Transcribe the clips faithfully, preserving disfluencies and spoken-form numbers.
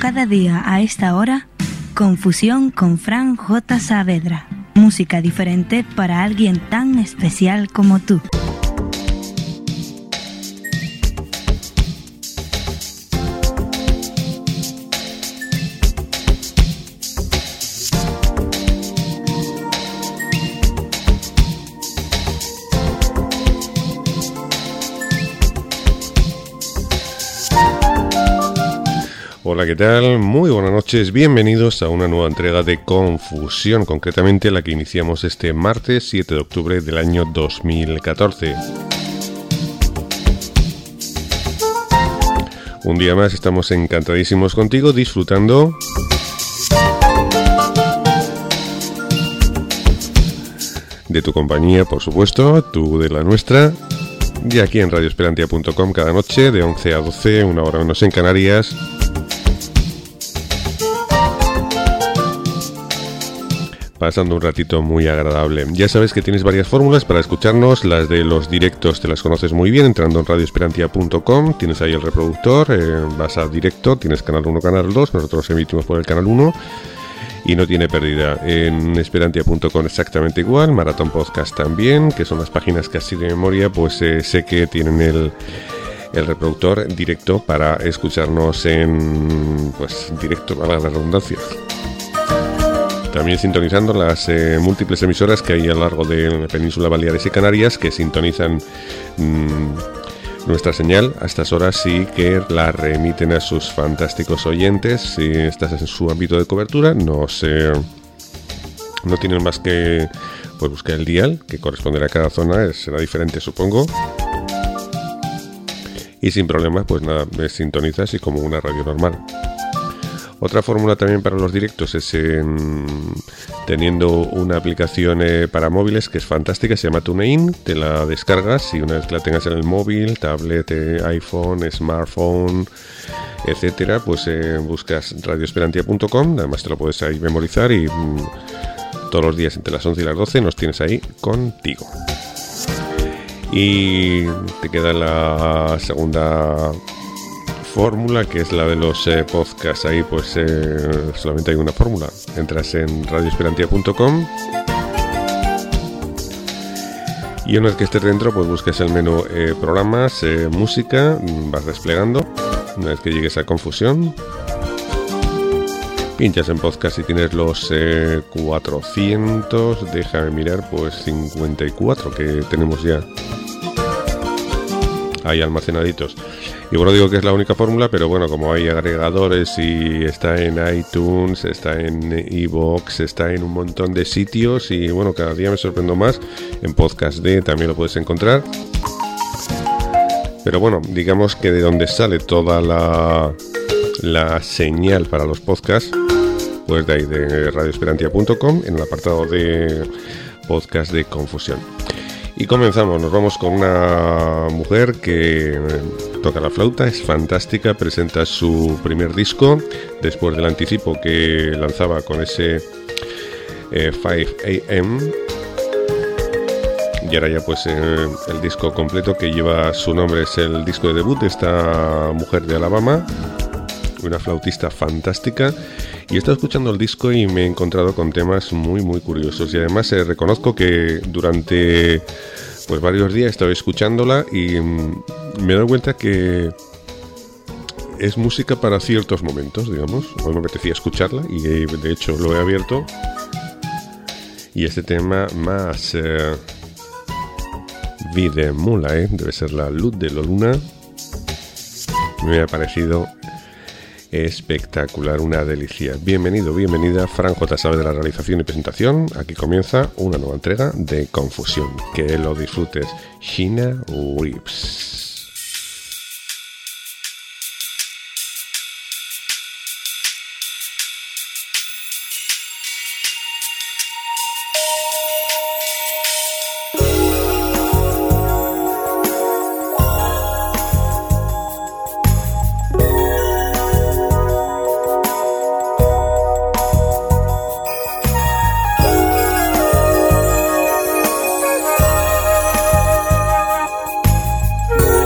cada día a esta hora, Confusión con Fran J. Saavedra. Música diferente para alguien tan especial como tú. Hola, ¿qué tal? Muy buenas noches, bienvenidos a una nueva entrega de Confusión, concretamente la que iniciamos este martes siete de octubre del año dos mil catorce. Un día más estamos encantadísimos contigo, disfrutando de tu compañía, por supuesto, tú de la nuestra, y aquí en radio esperantia punto com cada noche de once a doce, una hora menos en Canarias. Pasando un ratito muy agradable. Ya sabes que tienes varias fórmulas para escucharnos. Las de los directos te las conoces muy bien entrando en radio esperantia punto com. Tienes ahí el reproductor, eh, vas a directo, tienes canal uno, canal dos. Nosotros emitimos por el canal uno y no tiene pérdida. En esperantia punto com exactamente igual. Maratón Podcast también, que son las páginas que así de memoria pues eh, sé que tienen el el reproductor directo para escucharnos en pues directo, para la redundancia. También sintonizando las eh, múltiples emisoras que hay a lo largo de la península Baleares y Canarias que sintonizan mmm, nuestra señal a estas horas y que la remiten a sus fantásticos oyentes. Si estás en su ámbito de cobertura, no se, no tienen más que pues, buscar el dial que corresponderá a cada zona, será diferente supongo. Y sin problemas, pues nada, me sintonizas y como una radio normal. Otra fórmula también para los directos es en, teniendo una aplicación eh, para móviles que es fantástica, se llama TuneIn, te la descargas y una vez que la tengas en el móvil, tablet, eh, iPhone, smartphone, etcétera, pues eh, buscas radio esperantia punto com, además te lo puedes ahí memorizar y mm, todos los días entre las once y las doce nos tienes ahí contigo. Y te queda la segunda fórmula, que es la de los eh, podcasts. Ahí pues eh, solamente hay una fórmula. Entras en radio esperantia punto com y una vez que estés dentro pues buscas el menú eh, programas, eh, música, vas desplegando. Una vez que llegues a Confusión, pinchas en podcast y tienes los eh, cuatrocientos, déjame mirar, pues cincuenta y cuatro que tenemos ya ahí almacenaditos. Y bueno, digo que es la única fórmula, pero bueno, como hay agregadores y está en iTunes, está en iVoox, está en un montón de sitios y bueno, cada día me sorprendo más. En Podcast D también lo puedes encontrar. Pero bueno, digamos que de donde sale toda la, la señal para los podcasts, pues de ahí, de radio esperantia punto com, en el apartado de podcast de Confusión. Y comenzamos, nos vamos con una mujer que toca la flauta, es fantástica, presenta su primer disco después del anticipo que lanzaba con ese eh, cinco a eme y ahora ya pues eh, el disco completo que lleva su nombre, es el disco de debut de esta mujer de Alabama, una flautista fantástica. Y he estado escuchando el disco y me he encontrado con temas muy muy curiosos y además eh, reconozco que durante pues varios días he estado escuchándola y mm, me he dado cuenta que es música para ciertos momentos, digamos. Hoy me apetecía escucharla y eh, de hecho lo he abierto y este tema más eh, Vide Mula, eh, debe ser la luz de la luna, me ha parecido espectacular, una delicia. Bienvenido, bienvenida, Fran J. Saavedra de la realización y presentación. Aquí comienza una nueva entrega de Confusión. Que lo disfrutes. Sheena Reeves. We'll be right back.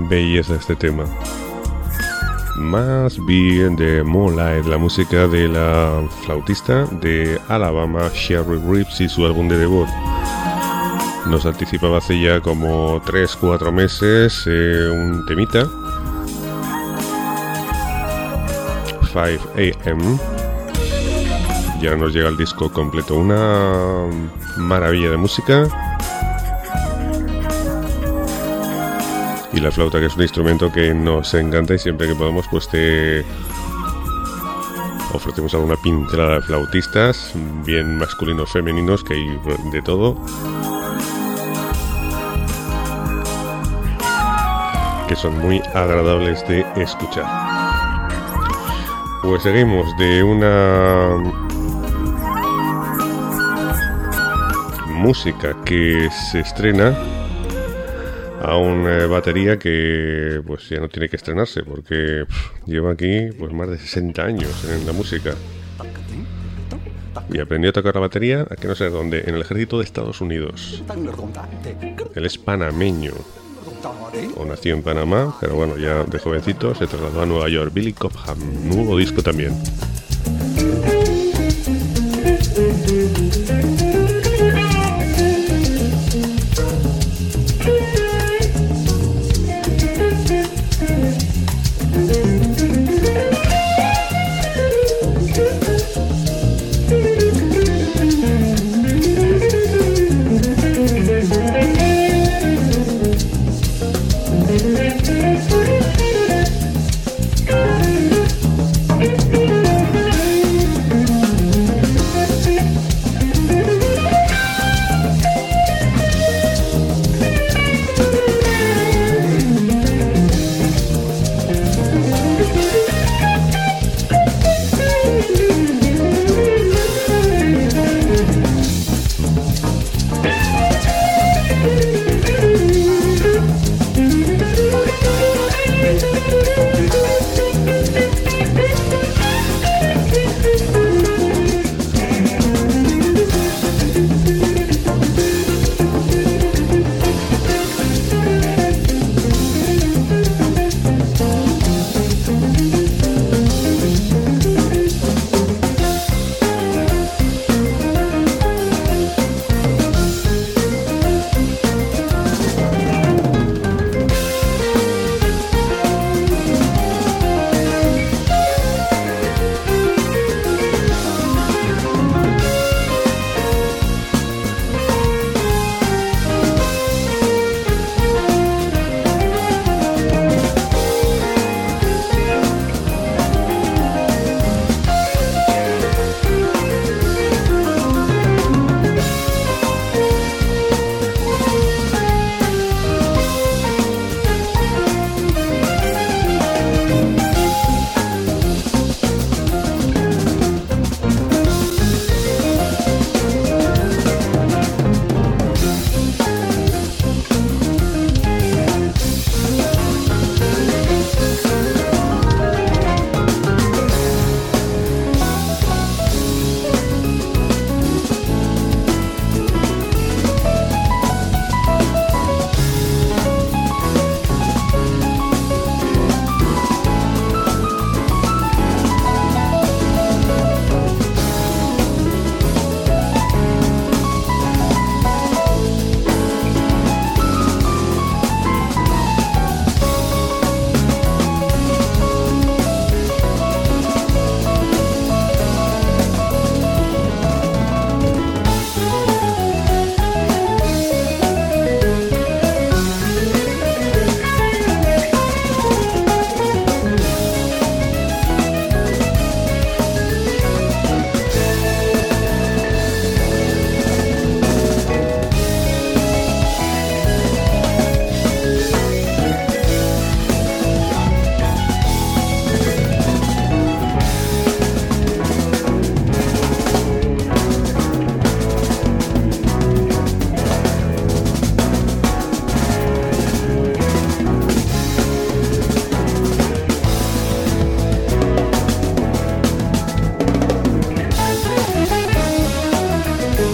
belleza este tema. Más bien de Moonlight, la música de la flautista de Alabama, Sherry Reeves, y su álbum de debut. Nos anticipaba hace ya como tres cuatro meses eh, un temita, five a m, y ahora nos llega el disco completo, una maravilla de música. Y la flauta, que es un instrumento que nos encanta, y siempre que podamos pues te ofrecemos alguna pincelada de flautistas, bien masculinos, femeninos, que hay de todo, que son muy agradables de escuchar. Pues seguimos de una música que se estrena a una batería que pues ya no tiene que estrenarse, porque pff, lleva aquí pues más de sesenta años en la música, y aprendió a tocar la batería a que no sé dónde, en el ejército de Estados Unidos. Él es panameño, o nació en Panamá, pero bueno, ya de jovencito se trasladó a Nueva York. Billy Cobham, nuevo disco también.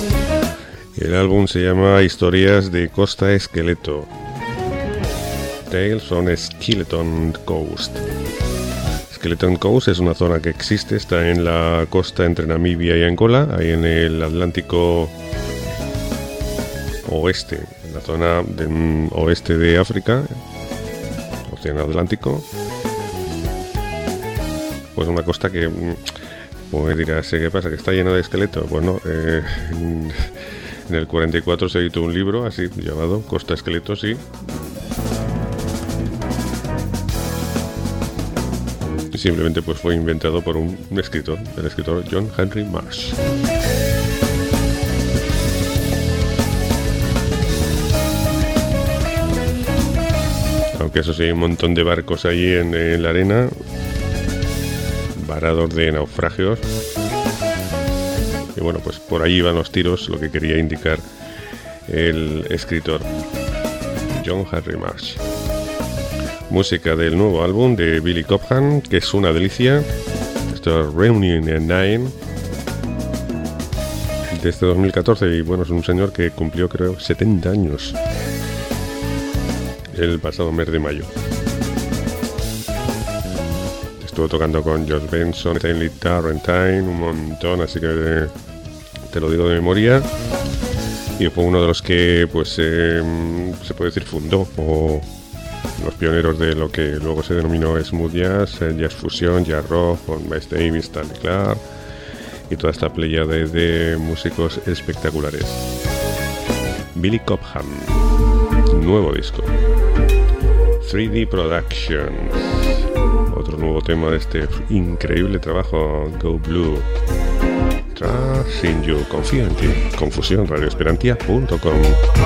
El álbum se llama Historias de Costa Esqueleto. Tale son Skeleton Coast. Skeleton Coast es una zona que existe, está en la costa entre Namibia y Angola, ahí en el Atlántico oeste, en la zona de, um, oeste de África, Océano Atlántico. Pues una costa que, pues dirás, ¿qué pasa? ¿Que está llena de esqueletos? Bueno, eh, en, en el cuarenta y cuatro se editó un libro así llamado Costa Esqueletos y simplemente pues fue inventado por un, un escritor, el escritor John Henry Marsh. Aunque eso sí, hay un montón de barcos allí en, en la arena, varados de naufragios. Y bueno, pues por ahí van los tiros, lo que quería indicar el escritor John Henry Marsh. Música del nuevo álbum de Billy Cobham, que es una delicia. Esto es Reunion Nine, de este dos mil catorce, y bueno, es un señor que cumplió creo setenta años el pasado mes de mayo. Estuvo tocando con George Benson, Stanley Tarrantine, un montón, así que te lo digo de memoria. Y fue uno de los que, pues, eh, se puede decir, fundó o los pioneros de lo que luego se denominó smooth jazz, jazz fusión, jazz rock, con Miles Davis, Stanley Clarke y toda esta playa de, de músicos espectaculares. Billy Cobham, nuevo disco. tres D Productions, otro nuevo tema de este increíble trabajo, Go Blue. Trust in You, confío en ti. Confusión, radio esperantia punto com.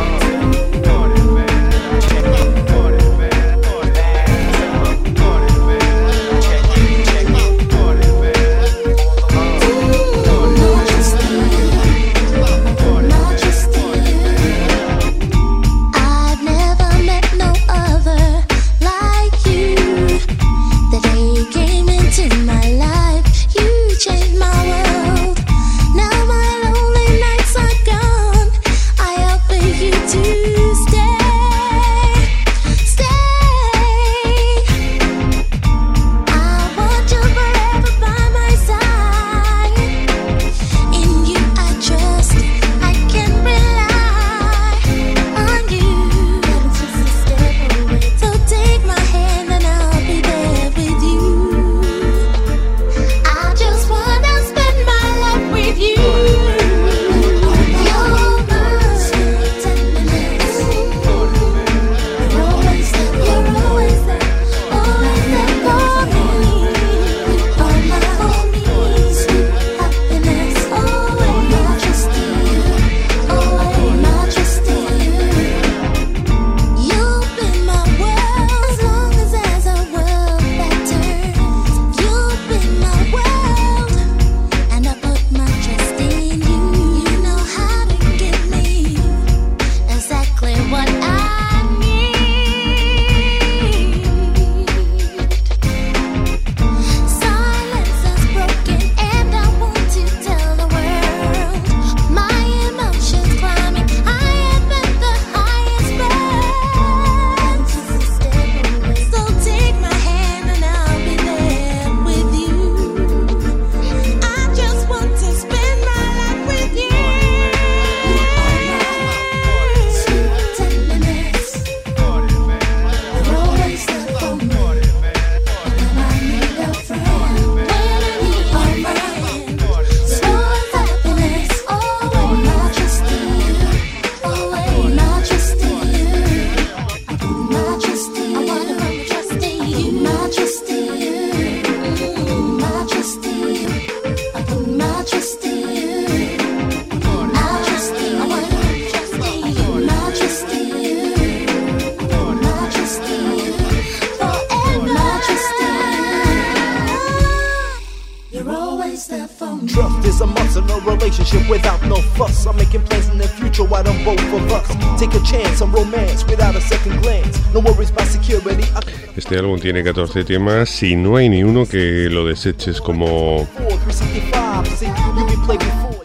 relationship without no fuss. I'm making plans in the future, why don't both of us take a chance on romance without a second glance? No worries about security. Este álbum tiene catorce temas y no hay ni uno que lo deseches como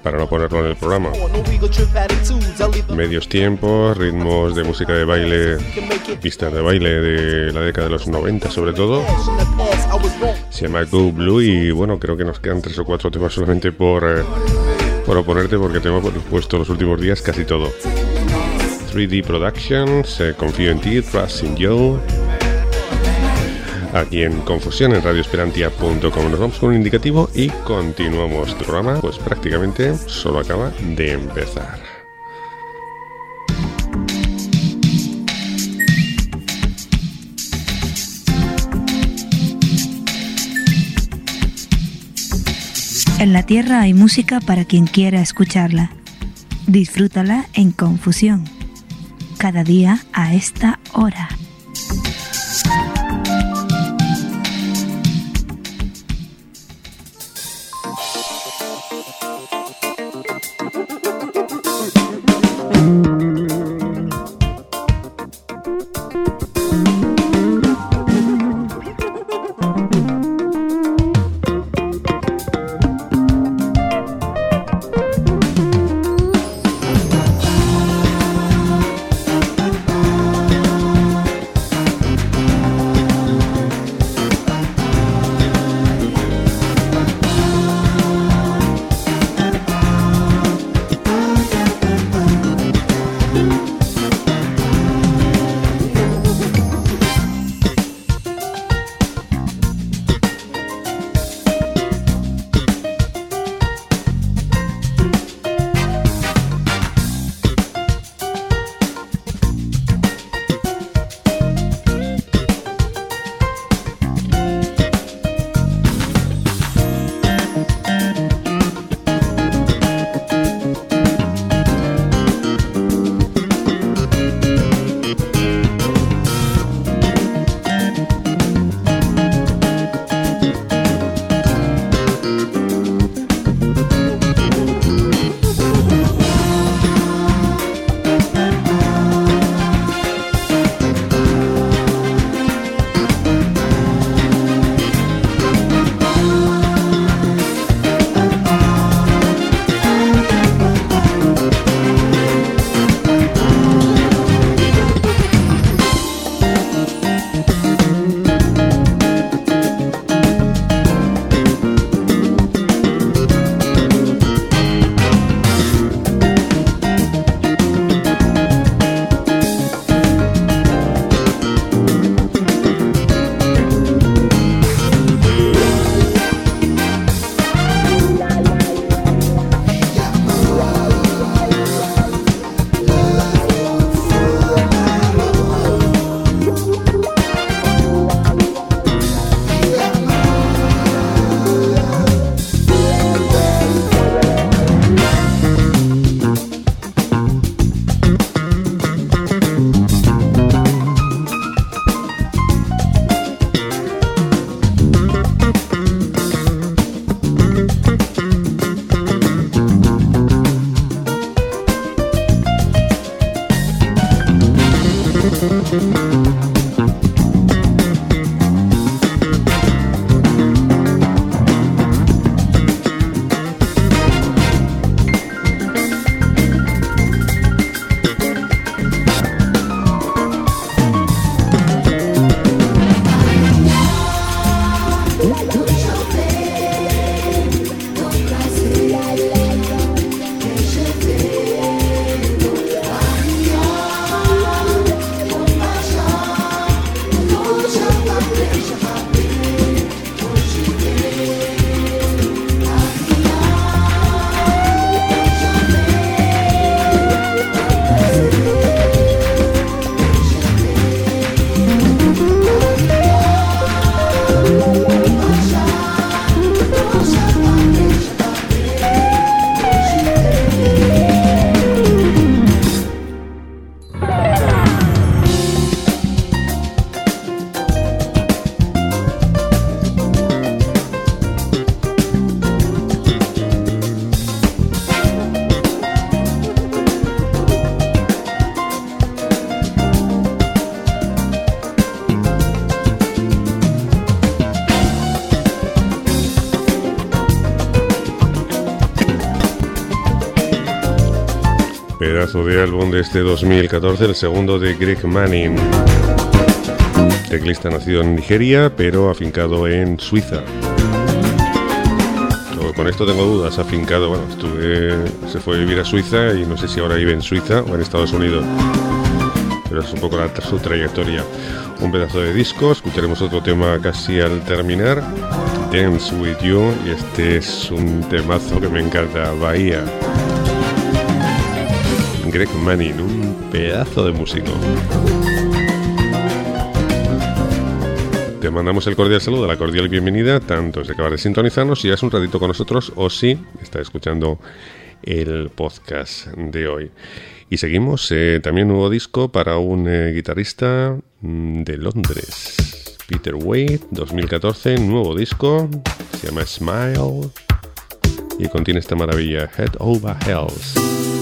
para no ponerlo en el programa. Medios tiempos, ritmos de música de baile, pistas de baile de la década de los noventa sobre todo. Se llama Go Blue y bueno, creo que nos quedan tres o cuatro temas solamente por, eh, por oponerte porque tengo puesto los últimos días casi todo. tres D Productions, eh, Confío en ti, Trust in You. Aquí en Confusión en radio esperantia punto com. Nos vamos con un indicativo y continuamos. El programa pues prácticamente solo acaba de empezar. En la Tierra hay música para quien quiera escucharla. Disfrútala en Confusión. Cada día a esta hora. Pedazo de álbum de este dos mil catorce, el segundo de Greg Manning, teclista nacido en Nigeria pero afincado en Suiza. Con esto tengo dudas, afincado, bueno, estuve, se fue a vivir a Suiza y no sé si ahora vive en Suiza o en Estados Unidos, pero es un poco la, su trayectoria. Un pedazo de disco, escucharemos otro tema casi al terminar, Dance With You, y este es un temazo que me encanta, Bahía. Greg Manning, un pedazo de músico. Te mandamos el cordial saludo, la cordial bienvenida, tanto si acabas de sintonizarnos, si llevas un ratito con nosotros o si estás escuchando el podcast de hoy. Y seguimos, eh, también nuevo disco para un eh, guitarrista mm, de Londres, Peter Wade, dos mil catorce, nuevo disco, se llama Smile y contiene esta maravilla, Head Over Heels.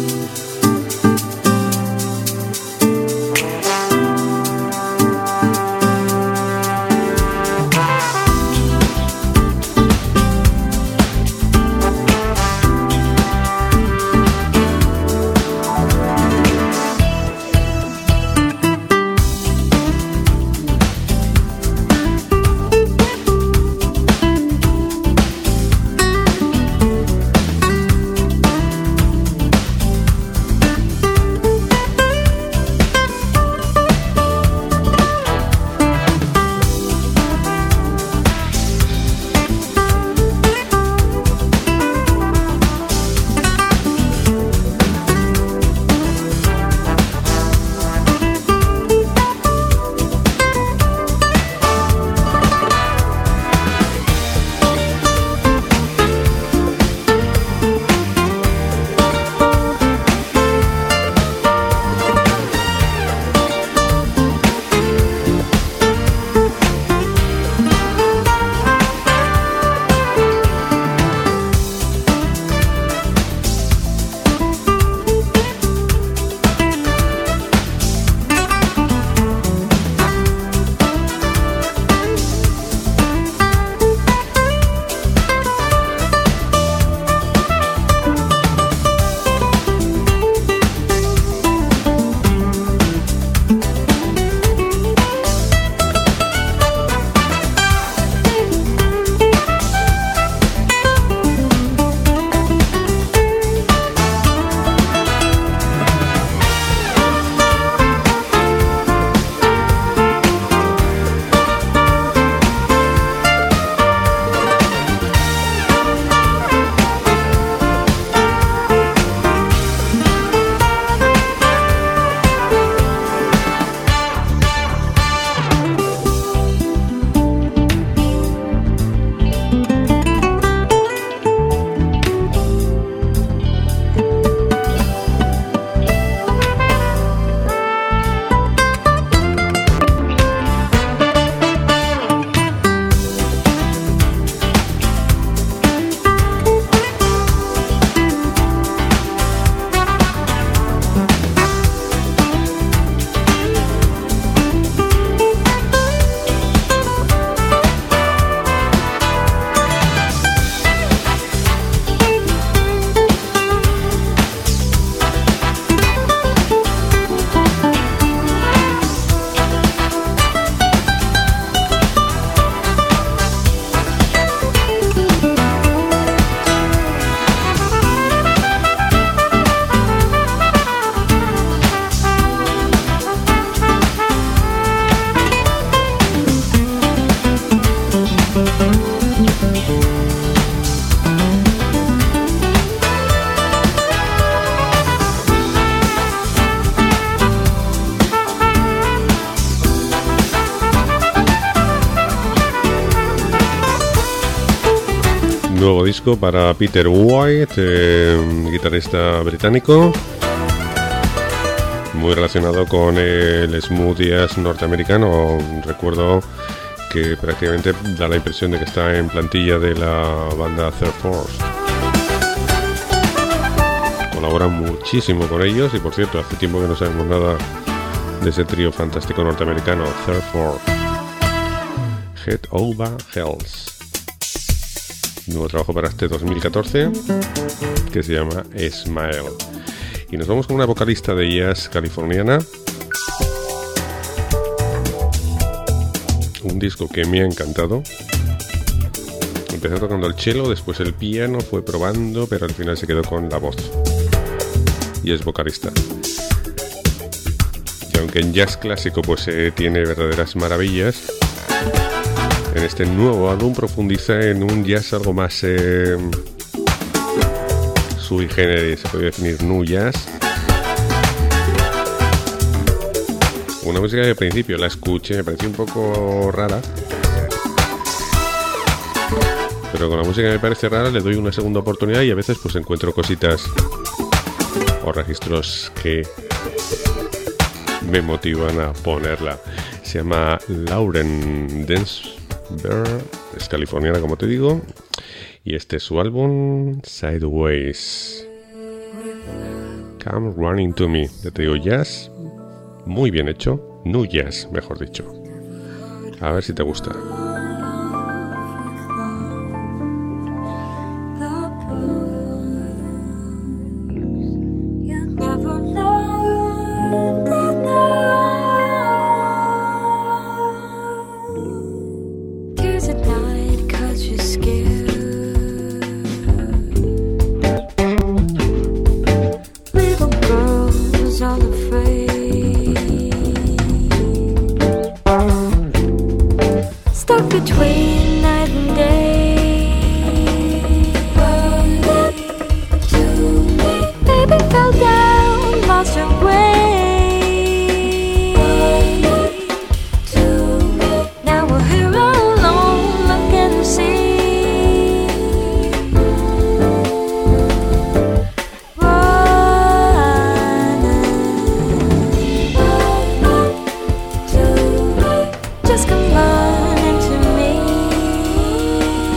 nuevo disco para Peter White, eh, guitarrista británico, muy relacionado con el smooth jazz norteamericano. Recuerdo que prácticamente da la impresión de que está en plantilla de la banda Third Force. Colabora muchísimo con ellos y, por cierto, hace tiempo que no sabemos nada de ese trío fantástico norteamericano, Third Force. Head Over Heels. Nuevo trabajo para este dos mil catorce que se llama Smile. Y nos vamos con una vocalista de jazz californiana. Un disco que me ha encantado. Empezó tocando el cello, después el piano, fue probando, pero al final se quedó con la voz. Y es vocalista. Y aunque en jazz clásico pues eh, tiene verdaderas maravillas, en este nuevo álbum profundiza en un jazz algo más eh, sui generis, se puede definir nu jazz. Una música que al principio la escuché, me pareció un poco rara, pero con la música que me parece rara le doy una segunda oportunidad y a veces pues encuentro cositas o registros que me motivan a ponerla. Se llama Lauren Densberg, es californiana como te digo, y este es su álbum Sideways. Come Running to Me, ya te digo, jazz muy bien hecho, nu jazz mejor dicho. A ver si te gusta. Just come running to me.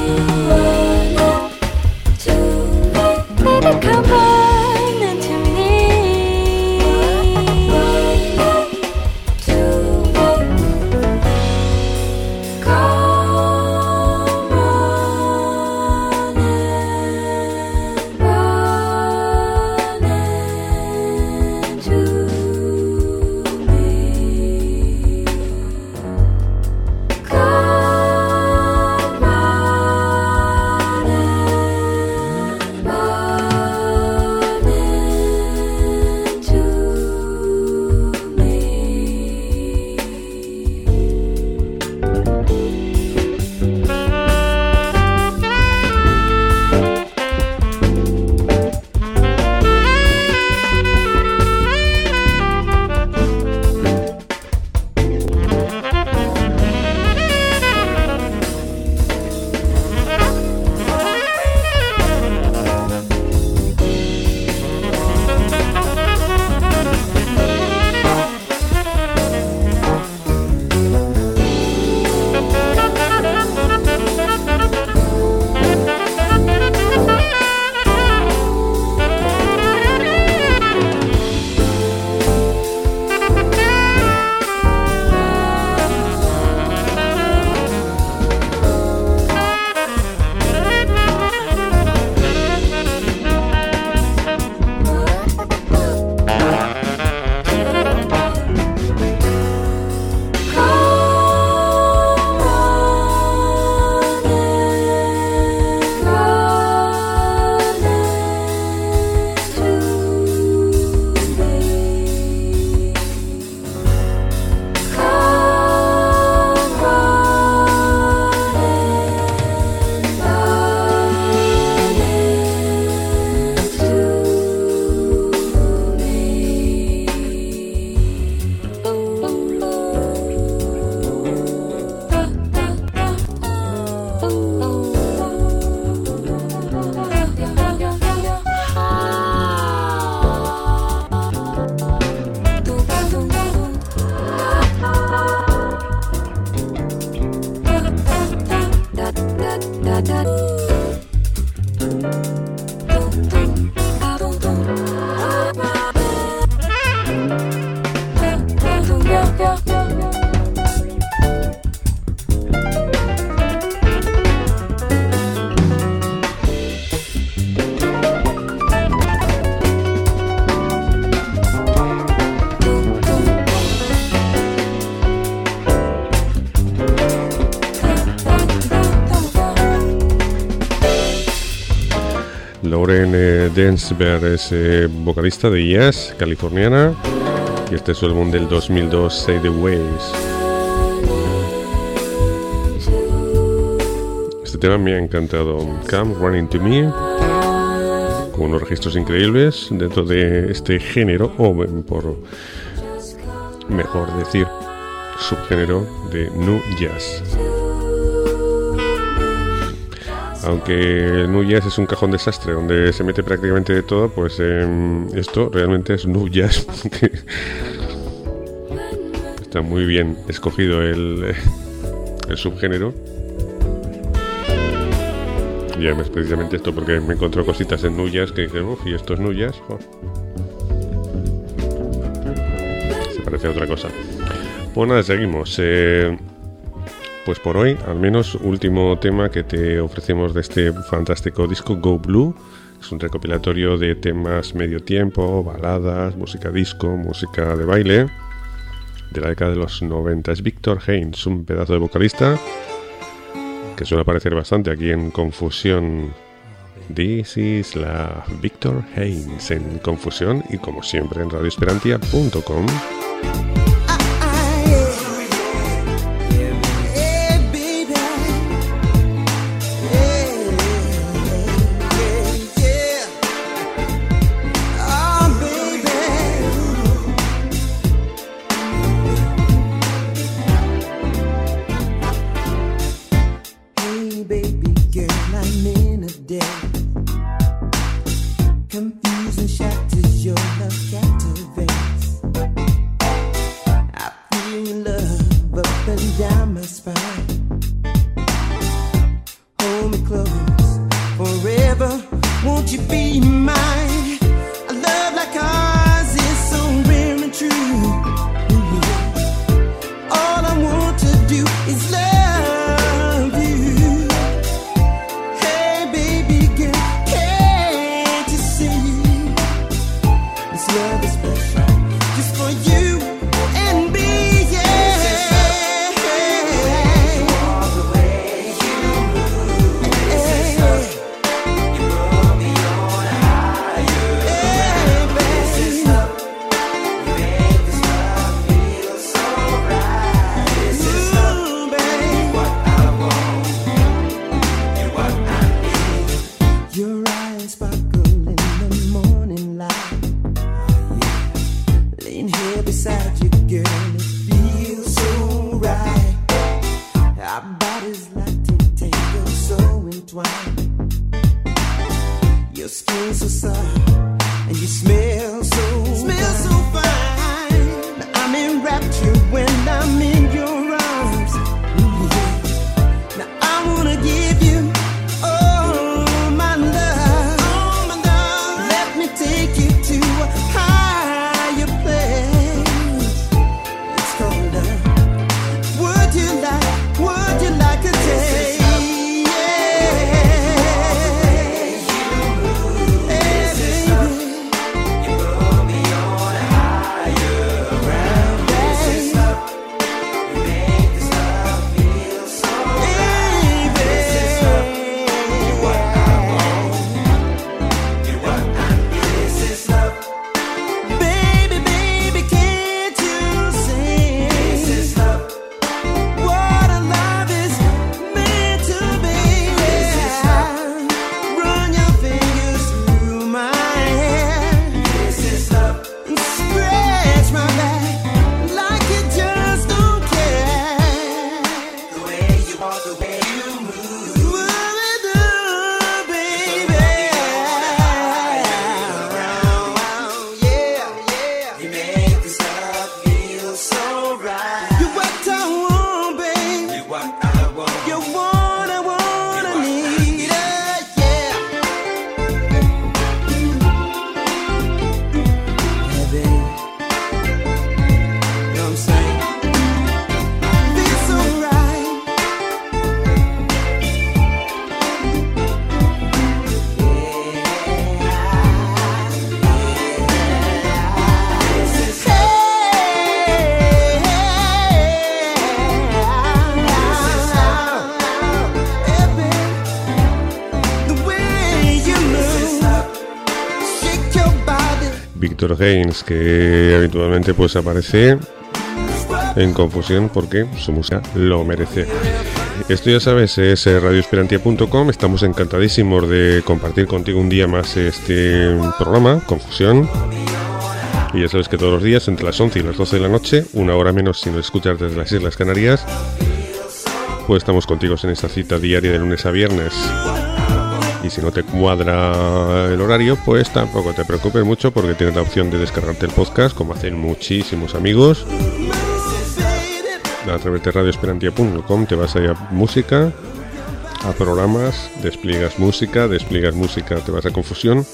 Lauren eh, Densberg es eh, vocalista de jazz californiana y este es su álbum del dos mil dos, Say the Ways. Este tema me ha encantado, Come Running to Me, con unos registros increíbles dentro de este género, o por mejor decir, subgénero de Nu Jazz. Aunque el Nu Jazz es un cajón desastre donde se mete prácticamente de todo, pues eh, esto realmente es Nu Jazz. Está muy bien escogido el, el subgénero. Y además precisamente esto, porque me encontró cositas en Nu Jazz que dije, uff, y esto es Nu Jazz. Oh. Se parece a otra cosa. Pues nada, seguimos. Eh, pues por hoy, al menos, último tema que te ofrecemos de este fantástico disco, Go Blue. Es un recopilatorio de temas medio tiempo, baladas, música disco, música de baile, de la década de los noventa. Es Victor Haynes, un pedazo de vocalista que suele aparecer bastante aquí en Confusión. This is la Victor Haynes en Confusión y como siempre en radio esperantia punto com. Víctor Gaines, que habitualmente pues aparece en confusión porque su música lo merece. Esto ya sabes, es radio esperantia punto com. Estamos encantadísimos de compartir contigo un día más este programa, Confusión. Y ya sabes que todos los días, entre las once y las doce de la noche, una hora menos si nos escuchas desde las Islas Canarias, pues estamos contigo en esta cita diaria de lunes a viernes. Y si no te cuadra el horario, pues tampoco te preocupes mucho, porque tienes la opción de descargarte el podcast, como hacen muchísimos amigos. A través de radio esperantia punto com te vas a ir a música, a programas, despliegas música, despliegas música, te vas a Confusión.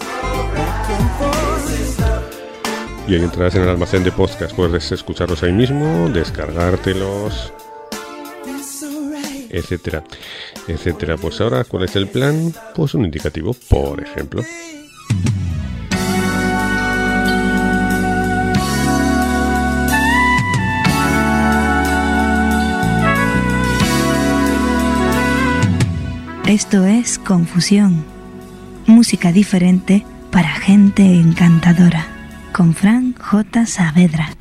Y ahí entras en el almacén de podcast, puedes escucharlos ahí mismo, descargártelos, etcétera, etcétera. Pues ahora, ¿cuál es el plan? Pues un indicativo, por ejemplo. Esto es Confusión, música diferente para gente encantadora, con Fran J. Saavedra.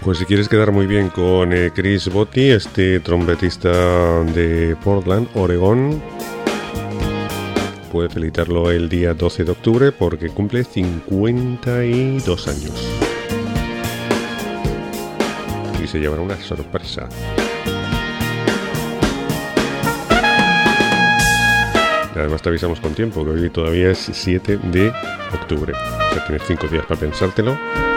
Pues si quieres quedar muy bien con eh, Chris Botti, este trompetista de Portland, Oregón, puedes felicitarlo el día doce de octubre porque cumple cincuenta y dos años. Y se llevará una sorpresa. Además te avisamos con tiempo que hoy todavía es siete de octubre. O sea, tienes cinco días para pensártelo.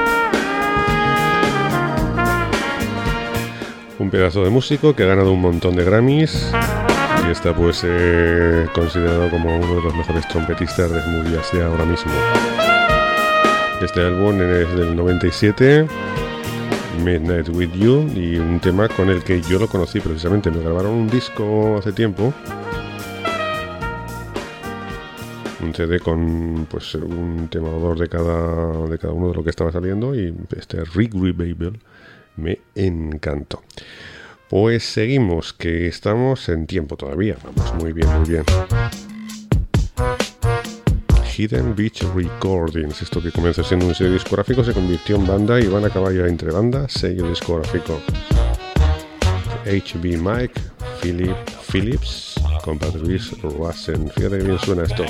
Un pedazo de músico que ha ganado un montón de Grammys y está pues eh, considerado como uno de los mejores trompetistas de smooth jazz de ahora mismo. Este álbum es del noventa y siete, Midnight With You, y un tema con el que yo lo conocí precisamente. Me grabaron un disco hace tiempo, un C D con pues un tema o dos de cada, de cada uno de lo que estaba saliendo, y este Rick Revival me encantó. Pues seguimos, que estamos en tiempo todavía. Vamos, muy bien, muy bien. Hidden Beach Recordings, esto que comenzó siendo un sello discográfico se convirtió en banda y van a acabar ya entre banda, sello discográfico. H B Mike Philip Phillips con Patrice Russen. Fíjate que bien suena esto.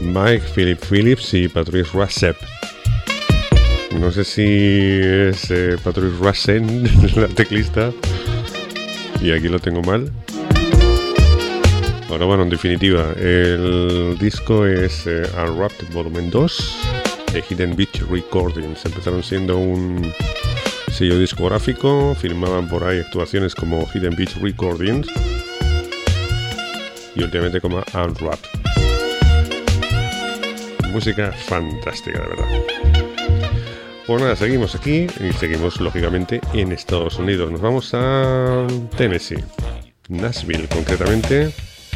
Mike Philip Phillips y Patrice Russet. No sé si es eh, Patrice Russet la teclista, y aquí lo tengo mal. Ahora bueno, en definitiva, el disco es eh, Unwrapped Volumen dos de Hidden Beach Recordings. Empezaron siendo un sello discográfico, firmaban por ahí actuaciones como Hidden Beach Recordings y últimamente como Unwrapped. Música fantástica, de verdad. Pues nada, seguimos aquí y seguimos lógicamente en Estados Unidos. Nos vamos a Tennessee, Nashville concretamente,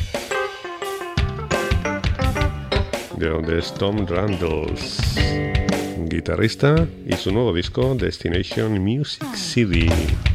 de donde es Tom Randles, guitarrista, y su nuevo disco Destination Music City.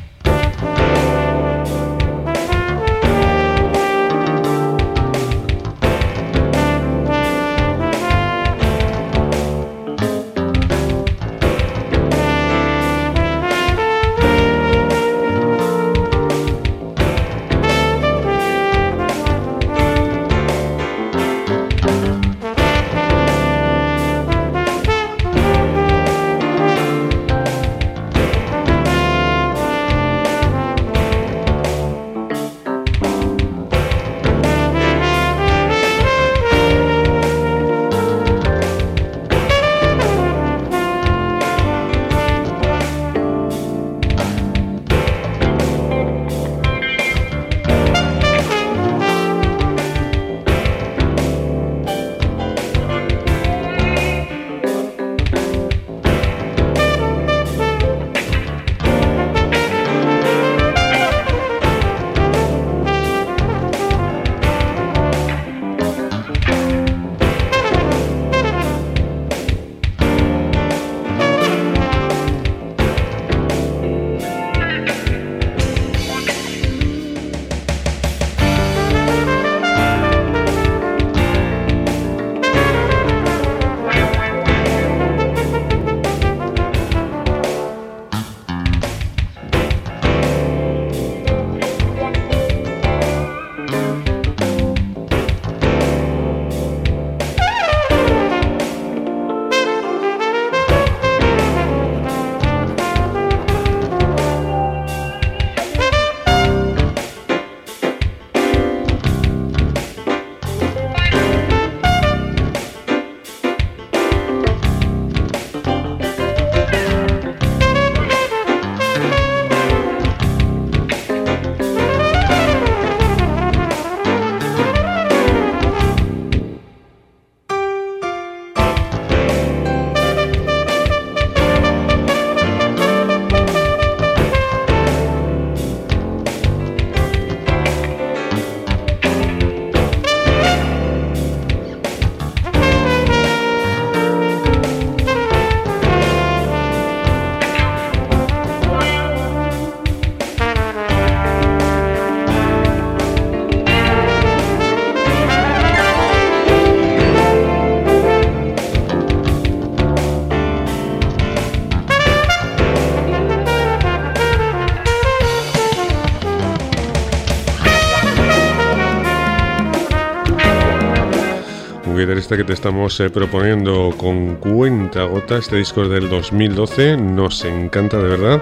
Guitarrista que te estamos eh, proponiendo con cuentagotas. Este disco es del dos mil doce, nos encanta de verdad.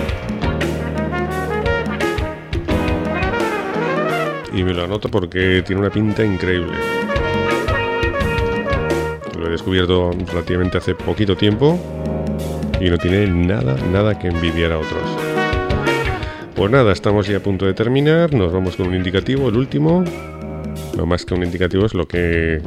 Y me lo anoto porque tiene una pinta increíble. Lo he descubierto relativamente hace poquito tiempo y no tiene nada, nada que envidiar a otros. Pues nada, estamos ya a punto de terminar. Nos vamos con un indicativo, el último. No más que un indicativo, es lo que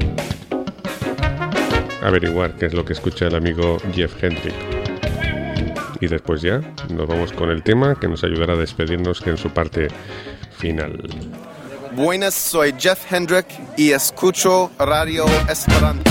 averiguar qué es lo que escucha el amigo Jeff Hendrick. Y después ya nos vamos con el tema que nos ayudará a despedirnos en su parte final. Buenas, soy Jeff Hendrick y escucho Radio Esperanto.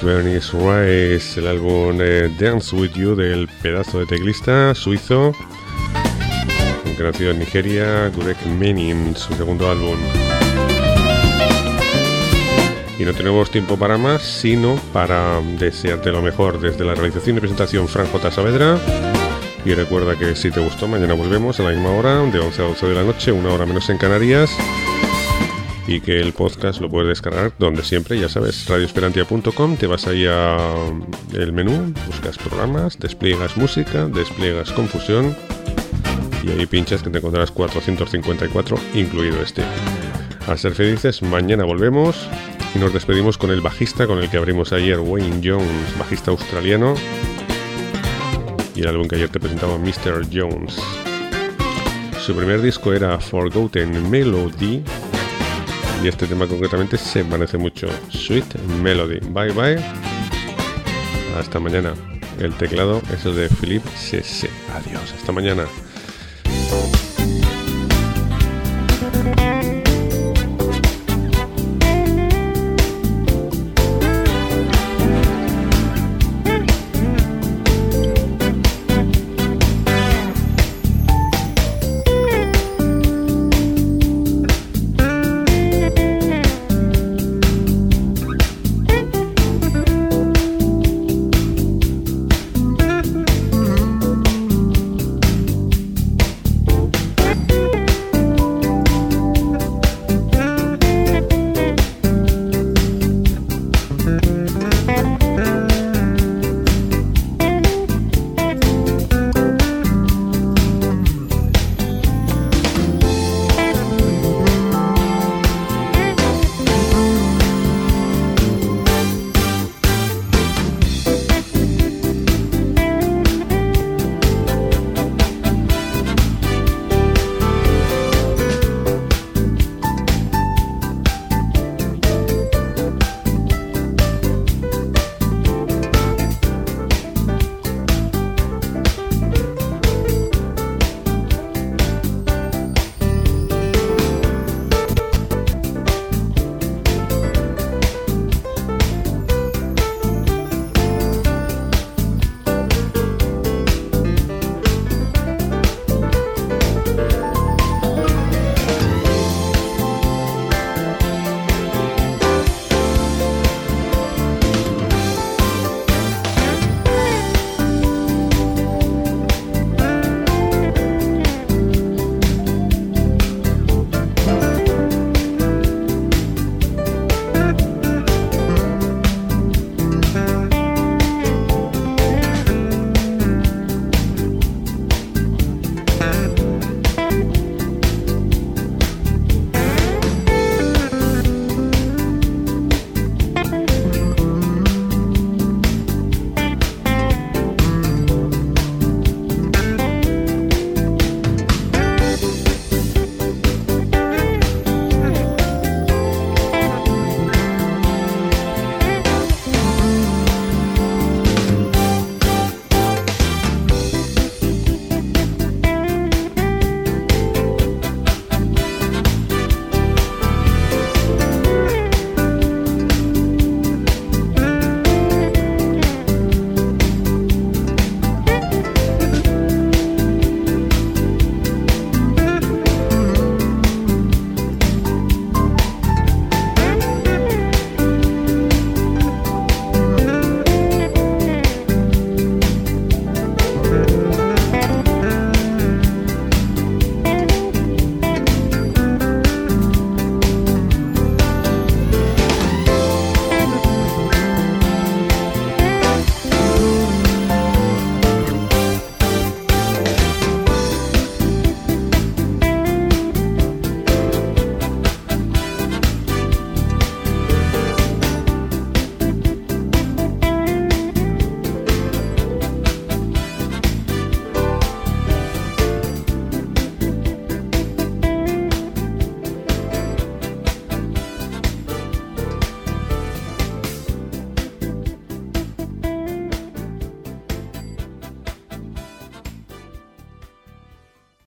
Bernice Rice, el álbum eh, Dance With You del pedazo de teclista suizo, que nació en Nigeria, Greg Menin, su segundo álbum. Y no tenemos tiempo para más, sino para desearte lo mejor desde la realización y presentación Fran J. Saavedra. Y recuerda que si te gustó, mañana volvemos a la misma hora, de once a doce de la noche, una hora menos en Canarias. Y que el podcast lo puedes descargar donde siempre, ya sabes, radio esperantia punto com, te vas ahí al menú, buscas programas, despliegas música, despliegas confusión y ahí pinchas que te encontrarás cuatrocientos cincuenta y cuatro, incluido este. A ser felices, mañana volvemos. Y nos despedimos con el bajista con el que abrimos ayer, Wayne Jones, bajista australiano. Y el álbum que ayer te presentaba, mister Jones. Su primer disco era Forgotten Melody. Y este tema concretamente se parece mucho, Sweet Melody. Bye bye. Hasta mañana. El teclado es el de Philippe Cesse. Adiós, hasta mañana.